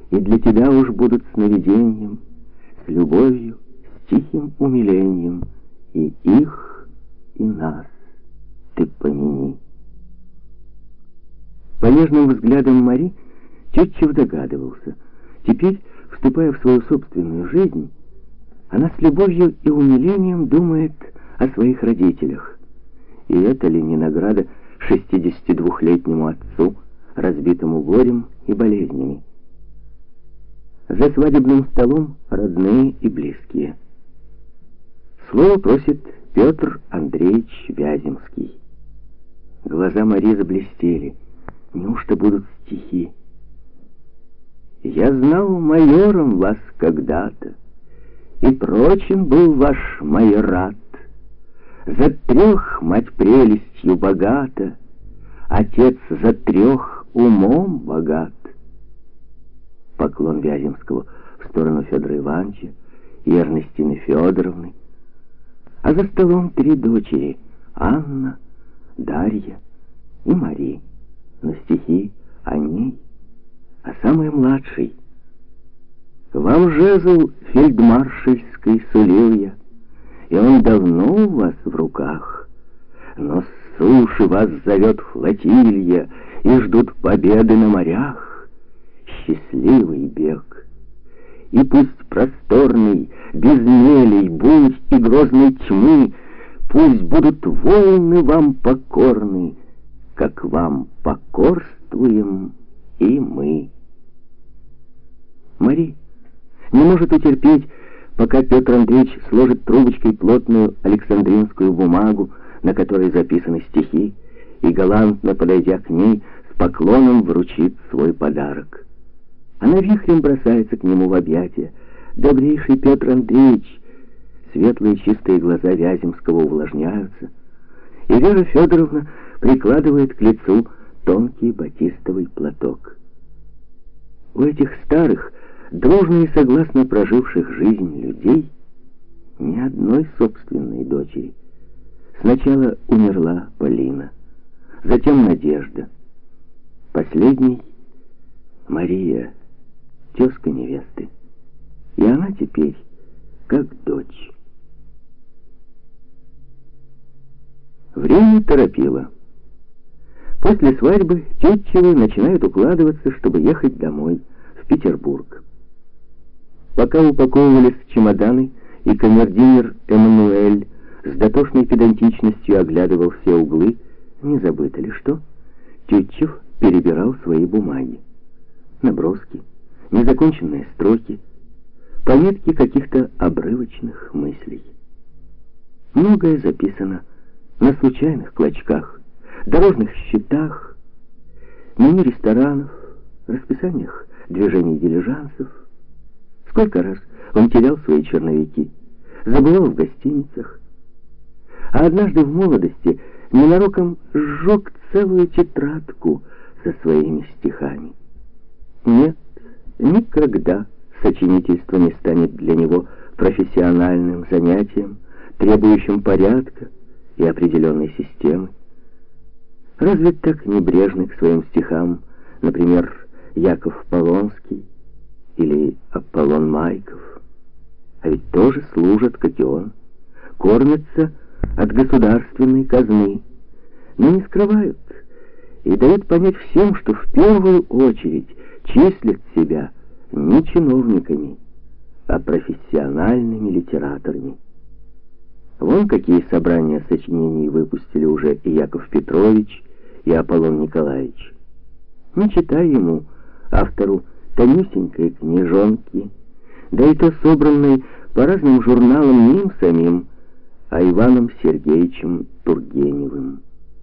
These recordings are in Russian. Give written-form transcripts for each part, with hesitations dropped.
и для тебя уж будут сновидением, с любовью, с тихим умилением, и их, и нас ты помяни. По нежным взглядам Мари Тютчев догадывался. Теперь, вступая в свою собственную жизнь, она с любовью и умилением думает о своих родителях. И это ли не награда 62-летнему отцу, разбитому горем и болезнями? За свадебным столом родные и близкие. Слово просит Петр Андреевич Вяземский. Глаза Мари заблестели. Неужто будут стихи? «Я знал майором вас когда-то, и прочен был ваш майорат. За 3 мать прелестью богата, отец за 3 умом богат». Поклон Вяземского в сторону Федора Ивановича и Эрнестины Федоровны. А за столом 3 дочери: Анна, Дарья и Мари. Но стихи о ней, а самый младший: «Вам жезл фельдмаршальский сулил я, и он давно у вас в руках, но с суши вас зовет флотилья, и ждут победы на морях. Счастливый бег, и пусть просторный, без мелей, бурь и грозной тьмы, пусть будут волны вам покорны, как вам покорствуем и мы». Мари не может утерпеть, пока Петр Андреевич сложит трубочкой плотную александринскую бумагу, на которой записаны стихи, и, галантно подойдя к ней, с поклоном вручит свой подарок. Она вихрем бросается к нему в объятия. «Добрейший Петр Андреевич!» Светлые чистые глаза Вяземского увлажняются, и Вера Федоровна прикладывает к лицу тонкий батистовый платок. У этих старых, дружно и согласно проживших жизнь людей, ни одной собственной дочери. Сначала умерла Полина, затем Надежда. Последней — Мария, тезка невесты. И она теперь как дочь. Время торопило. После свадьбы Тютчевы начинают укладываться, чтобы ехать домой, в Петербург. Пока упаковывались чемоданы, и камердинер Эммануэль с дотошной педантичностью оглядывал все углы, не забыто ли что, Тютчев перебирал свои бумаги. Наброски, незаконченные строки, пометки каких-то обрывочных мыслей. Многое записано на случайных клочках, дорожных счетах, меню ресторанов, расписаниях движений дилижансов. Сколько раз он терял свои черновики, забывал в гостиницах, а однажды в молодости ненароком сжег целую тетрадку со своими стихами. Нет, никогда сочинительство не станет для него профессиональным занятием, требующим порядка и определенной системы. Разве так небрежны к своим стихам, например, Яков Полонский или Аполлон Майков? А ведь тоже служат, как и он, кормятся от государственной казны, но не скрывают и дают понять всем, что в первую очередь числят себя не чиновниками, а профессиональными литераторами. Вон какие собрания сочинений выпустили уже и Яков Петрович, и Аполлон Николаевич. Не читай ему, автору, тонюсенькой книжонки, да и то собранной по разным журналам не им самим, а Иваном Сергеевичем Тургеневым.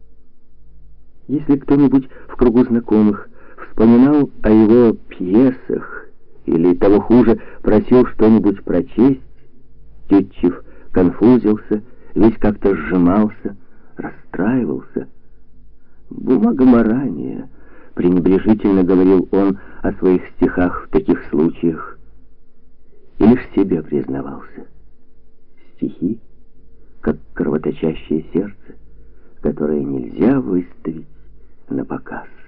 Если кто-нибудь в кругу знакомых вспоминал о его пьесах или, того хуже, просил что-нибудь прочесть, Тютчев конфузился, весь как-то сжимался, расстраивался. «Бумагоморание», — пренебрежительно говорил он о своих стихах в таких случаях, и лишь себе признавался. Стихи, как кровоточащее сердце, которое нельзя выставить на показ.